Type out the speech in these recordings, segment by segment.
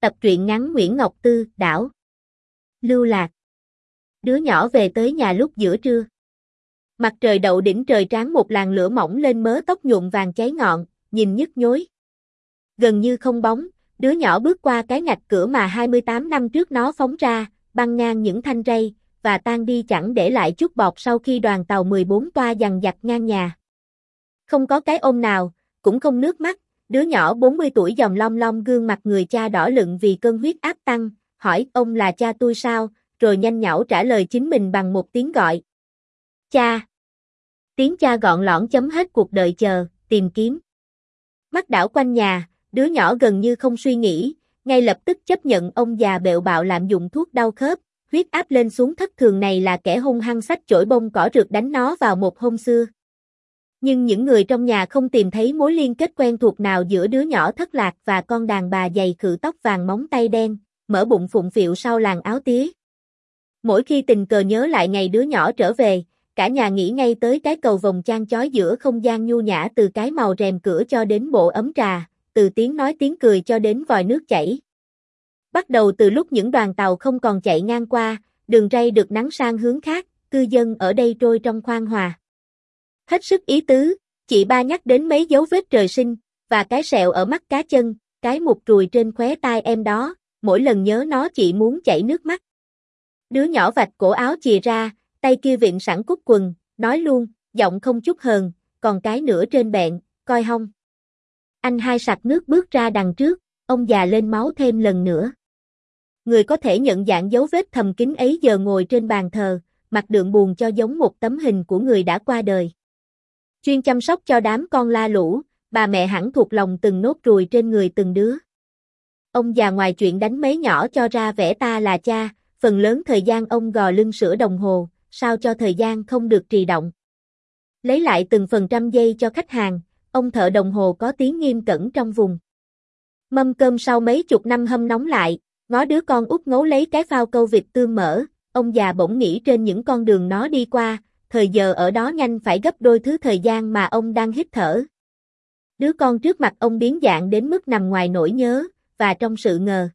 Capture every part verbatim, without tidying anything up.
Tập truyện ngắn Nguyễn Ngọc Tư, đảo. Lưu lạc. Đứa nhỏ về tới nhà lúc giữa trưa. Mặt trời đậu đỉnh trời tráng một làn lửa mỏng lên mớ tóc nhuộm vàng cháy ngọn, nhìn nhức nhối. Gần như không bóng, đứa nhỏ bước qua cái ngạch cửa mà hai mươi tám năm trước nó phóng ra, băng ngang những thanh rây, và tan đi chẳng để lại chút bọt sau khi đoàn tàu mười bốn toa dằn vặt ngang nhà. Không có cái ôm nào, cũng không nước mắt. Đứa nhỏ bốn mươi tuổi dòm lom lom gương mặt người cha đỏ lựng vì cơn huyết áp tăng, hỏi ông là cha tôi sao, rồi nhanh nhảu trả lời chính mình bằng một tiếng gọi. Cha. Tiếng cha gọn lõn chấm hết cuộc đợi chờ, tìm kiếm. Mắt đảo quanh nhà, đứa nhỏ gần như không suy nghĩ, ngay lập tức chấp nhận ông già bẹo bạo lạm dụng thuốc đau khớp, huyết áp lên xuống thất thường này là kẻ hung hăng xách chổi bông cỏ rượt đánh nó vào một hôm xưa. Nhưng những người trong nhà không tìm thấy mối liên kết quen thuộc nào giữa đứa nhỏ thất lạc và con đàn bà dày khự tóc vàng móng tay đen, mở bụng phụng phịu sau làn áo tía. Mỗi khi tình cờ nhớ lại ngày đứa nhỏ trở về, cả nhà nghĩ ngay tới cái cầu vồng chan chói giữa không gian nhu nhã, từ cái màu rèm cửa cho đến bộ ấm trà, từ tiếng nói tiếng cười cho đến vòi nước chảy. Bắt đầu từ lúc những đoàn tàu không còn chạy ngang qua, đường ray được nắn sang hướng khác, cư dân ở đây trôi trong khoan hòa. Hết sức ý tứ, chị ba nhắc đến mấy dấu vết trời sinh, và cái sẹo ở mắt cá chân, cái mụt rùi trên khóe tai em đó, mỗi lần nhớ nó chị muốn chảy nước mắt. Đứa nhỏ vạch cổ áo chìa ra, tay kia vịn sẵn cúc quần, nói luôn, giọng không chút hờn, còn cái nữa trên bẹn, coi hông. Anh hai sặc nước bước ra đằng trước, ông già lên máu thêm lần nữa. Người có thể nhận dạng dấu vết thầm kín ấy giờ ngồi trên bàn thờ, mặt đượm buồn cho giống một tấm hình của người đã qua đời. Chuyên chăm sóc cho đám con la lũ, bà mẹ hẳn thuộc lòng từng nốt ruồi trên người từng đứa. Ông già ngoài chuyện đánh mấy nhỏ cho ra vẻ ta là cha, phần lớn thời gian ông gò lưng sửa đồng hồ, sao cho thời gian không được trì động. Lấy lại từng phần trăm giây cho khách hàng, ông thợ đồng hồ có tiếng nghiêm cẩn trong vùng. Mâm cơm sau mấy chục năm hâm nóng lại, ngó đứa con út ngấu lấy cái phao câu vịt tương mỡ, ông già bỗng nghĩ trên những con đường nó đi qua, thời giờ ở đó nhanh phải gấp đôi thứ thời gian mà ông đang hít thở. Đứa con trước mặt ông biến dạng đến mức nằm ngoài nỗi nhớ, và trong sự ngờ.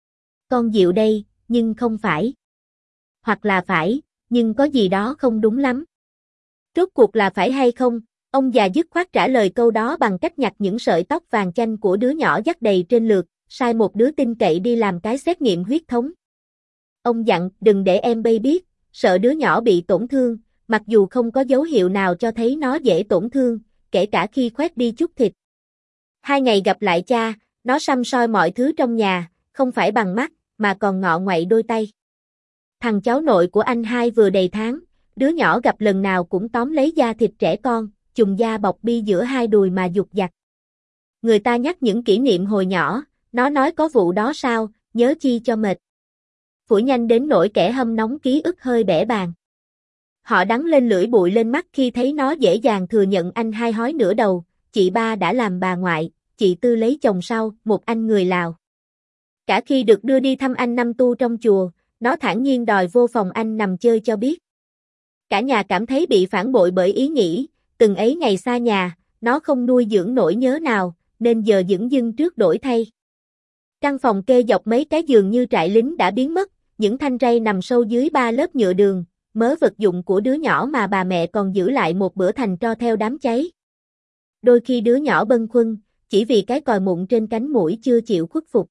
Con dịu đây, nhưng không phải. Hoặc là phải, nhưng có gì đó không đúng lắm. Rốt cuộc là phải hay không? Ông già dứt khoát trả lời câu đó bằng cách nhặt những sợi tóc vàng chanh của đứa nhỏ dắt đầy trên lượt, sai một đứa tin cậy đi làm cái xét nghiệm huyết thống. Ông dặn, đừng để em bay biết, sợ đứa nhỏ bị tổn thương, mặc dù không có dấu hiệu nào cho thấy nó dễ tổn thương, kể cả khi khoét đi chút thịt. Hai ngày gặp lại cha, nó săm soi mọi thứ trong nhà, không phải bằng mắt, mà còn ngọ ngoậy đôi tay. Thằng cháu nội của anh hai vừa đầy tháng, đứa nhỏ gặp lần nào cũng tóm lấy da thịt trẻ con, chùm da bọc bi giữa hai đùi mà giục giặt. Người ta nhắc những kỷ niệm hồi nhỏ, nó nói có vụ đó sao, nhớ chi cho mệt. Phủi nhanh đến nỗi kẻ hâm nóng ký ức hơi bẽ bàng. Họ đắng lên lưỡi bụi lên mắt khi thấy nó dễ dàng thừa nhận anh hai hói nửa đầu, chị ba đã làm bà ngoại, chị tư lấy chồng sau, một anh người Lào. Cả khi được đưa đi thăm anh năm tu trong chùa, nó thản nhiên đòi vô phòng anh nằm chơi cho biết. Cả nhà cảm thấy bị phản bội bởi ý nghĩ, từng ấy ngày xa nhà, nó không nuôi dưỡng nỗi nhớ nào, nên giờ dửng dưng trước đổi thay. Căn phòng kê dọc mấy cái giường như trại lính đã biến mất, những thanh rây nằm sâu dưới ba lớp nhựa đường, mớ vật dụng của đứa nhỏ mà bà mẹ còn giữ lại một bữa thành tro theo đám cháy. Đôi khi đứa nhỏ bâng khuâng, chỉ vì cái còi mụn trên cánh mũi chưa chịu khuất phục.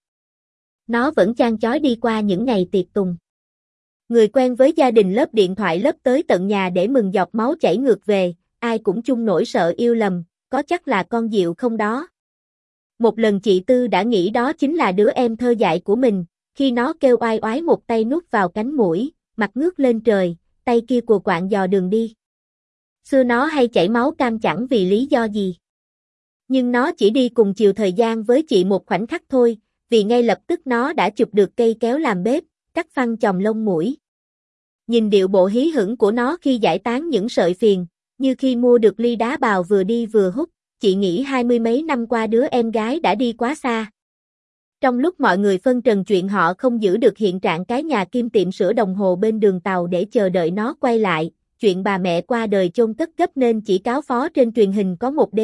Nó vẫn chan chói đi qua những ngày tiệc tùng. Người quen với gia đình lớp điện thoại lớp tới tận nhà để mừng giọt máu chảy ngược về, ai cũng chung nỗi sợ yêu lầm, có chắc là con Diệu không đó. Một lần chị Tư đã nghĩ đó chính là đứa em thơ dại của mình, khi nó kêu oai oái một tay nút vào cánh mũi, mặt ngước lên trời, tay kia cùa quạng dò đường đi. Xưa nó hay chảy máu cam chẳng vì lý do gì. Nhưng nó chỉ đi cùng chiều thời gian với chị một khoảnh khắc thôi, vì ngay lập tức nó đã chụp được cây kéo làm bếp, cắt phăng chòm lông mũi. Nhìn điệu bộ hí hửng của nó khi giải tán những sợi phiền, như khi mua được ly đá bào vừa đi vừa hút, chị nghĩ hai mươi mấy năm qua đứa em gái đã đi quá xa. Trong lúc mọi người phân trần chuyện họ không giữ được hiện trạng cái nhà kim tiệm sửa đồng hồ bên đường tàu để chờ đợi nó quay lại, chuyện bà mẹ qua đời chôn cất gấp nên chỉ cáo phó trên truyền hình có một đêm,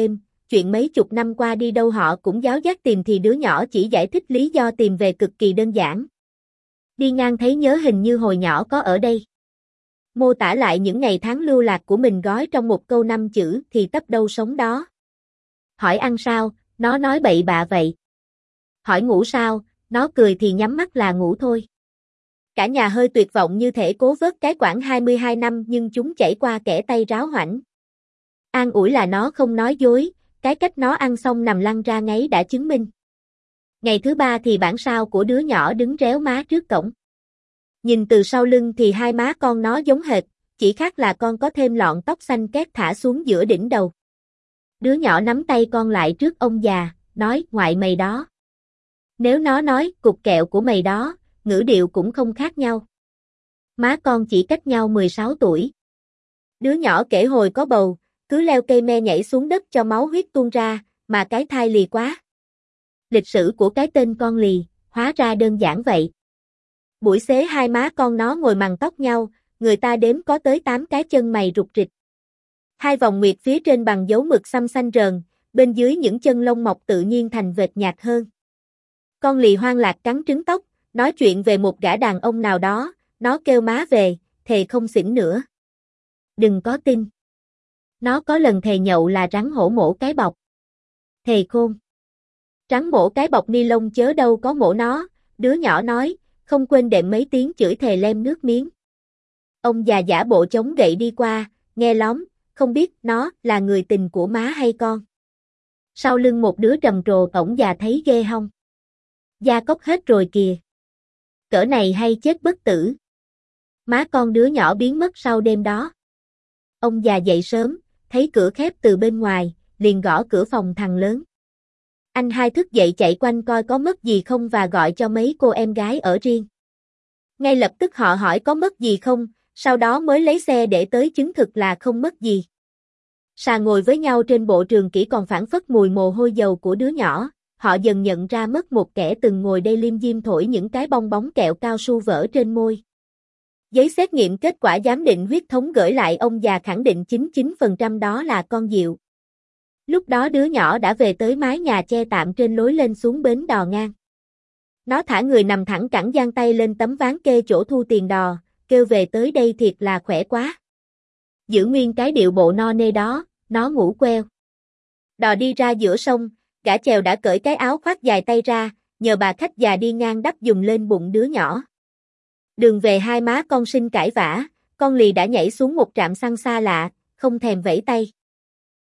chuyện mấy chục năm qua đi đâu họ cũng giáo giác tìm thì đứa nhỏ chỉ giải thích lý do tìm về cực kỳ đơn giản. Đi ngang thấy nhớ hình như hồi nhỏ có ở đây. Mô tả lại những ngày tháng lưu lạc của mình gói trong một câu năm chữ thì tấp đâu sống đó. Hỏi ăn sao, nó nói bậy bạ vậy. Hỏi ngủ sao, nó cười thì nhắm mắt là ngủ thôi. Cả nhà hơi tuyệt vọng như thể cố vớt cái quãng hai mươi hai năm nhưng chúng chảy qua kẻ tay ráo hoảnh. An ủi là nó không nói dối, cái cách nó ăn xong nằm lăn ra ngáy đã chứng minh. Ngày thứ ba thì bản sao của đứa nhỏ đứng réo má trước cổng. Nhìn từ sau lưng thì hai má con nó giống hệt, chỉ khác là con có thêm lọn tóc xanh két thả xuống giữa đỉnh đầu. Đứa nhỏ nắm tay con lại trước ông già, nói ngoại mày đó. Nếu nó nói cục kẹo của mày đó, ngữ điệu cũng không khác nhau. Má con chỉ cách nhau mười sáu tuổi. Đứa nhỏ kể hồi có bầu, cứ leo cây me nhảy xuống đất cho máu huyết tuôn ra, mà cái thai lì quá. Lịch sử của cái tên con lì, hóa ra đơn giản vậy. Buổi xế hai má con nó ngồi mằn tóc nhau, người ta đếm có tới tám cái chân mày rục rịch. Hai vòng nguyệt phía trên bằng dấu mực xăm xanh rờn, bên dưới những chân lông mọc tự nhiên thành vệt nhạt hơn. Con lì hoang lạc cắn trứng tóc, nói chuyện về một gã đàn ông nào đó, nó kêu má về, thề không xỉn nữa. Đừng có tin. Nó có lần thề nhậu là rắn hổ mổ cái bọc. Thề khôn. Rắn mổ cái bọc ni lông chớ đâu có mổ nó, đứa nhỏ nói, không quên đệm mấy tiếng chửi thề lem nước miếng. Ông già giả bộ chống gậy đi qua, nghe lóm, không biết nó là người tình của má hay con. Sau lưng một đứa trầm trồ ổng già thấy ghê hông. Da cốc hết rồi kìa. Cỡ này hay chết bất tử. Má con đứa nhỏ biến mất sau đêm đó. Ông già dậy sớm, thấy cửa khép từ bên ngoài, liền gõ cửa phòng thằng lớn. Anh hai thức dậy chạy quanh coi có mất gì không và gọi cho mấy cô em gái ở riêng. Ngay lập tức họ hỏi có mất gì không, sau đó mới lấy xe để tới chứng thực là không mất gì. Sà ngồi với nhau trên bộ trường kỷ còn phảng phất mùi mồ hôi dầu của đứa nhỏ, họ dần nhận ra mất một kẻ từng ngồi đây liêm diêm thổi những cái bong bóng kẹo cao su vỡ trên môi. Giấy xét nghiệm kết quả giám định huyết thống gửi lại ông già khẳng định chín mươi chín phần trăm đó là con Diệu. Lúc đó đứa nhỏ đã về tới mái nhà che tạm trên lối lên xuống bến đò ngang. Nó thả người nằm thẳng cẳng giang tay lên tấm ván kê chỗ thu tiền đò, kêu về tới đây thiệt là khỏe quá. Giữ nguyên cái điệu bộ no nê đó, nó ngủ queo. Đò đi ra giữa sông, gã chèo đã cởi cái áo khoác dài tay ra, nhờ bà khách già đi ngang đắp dùng lên bụng đứa nhỏ. Đường về hai má con sinh cãi vã, con lì đã nhảy xuống một trạm xăng xa lạ, không thèm vẫy tay.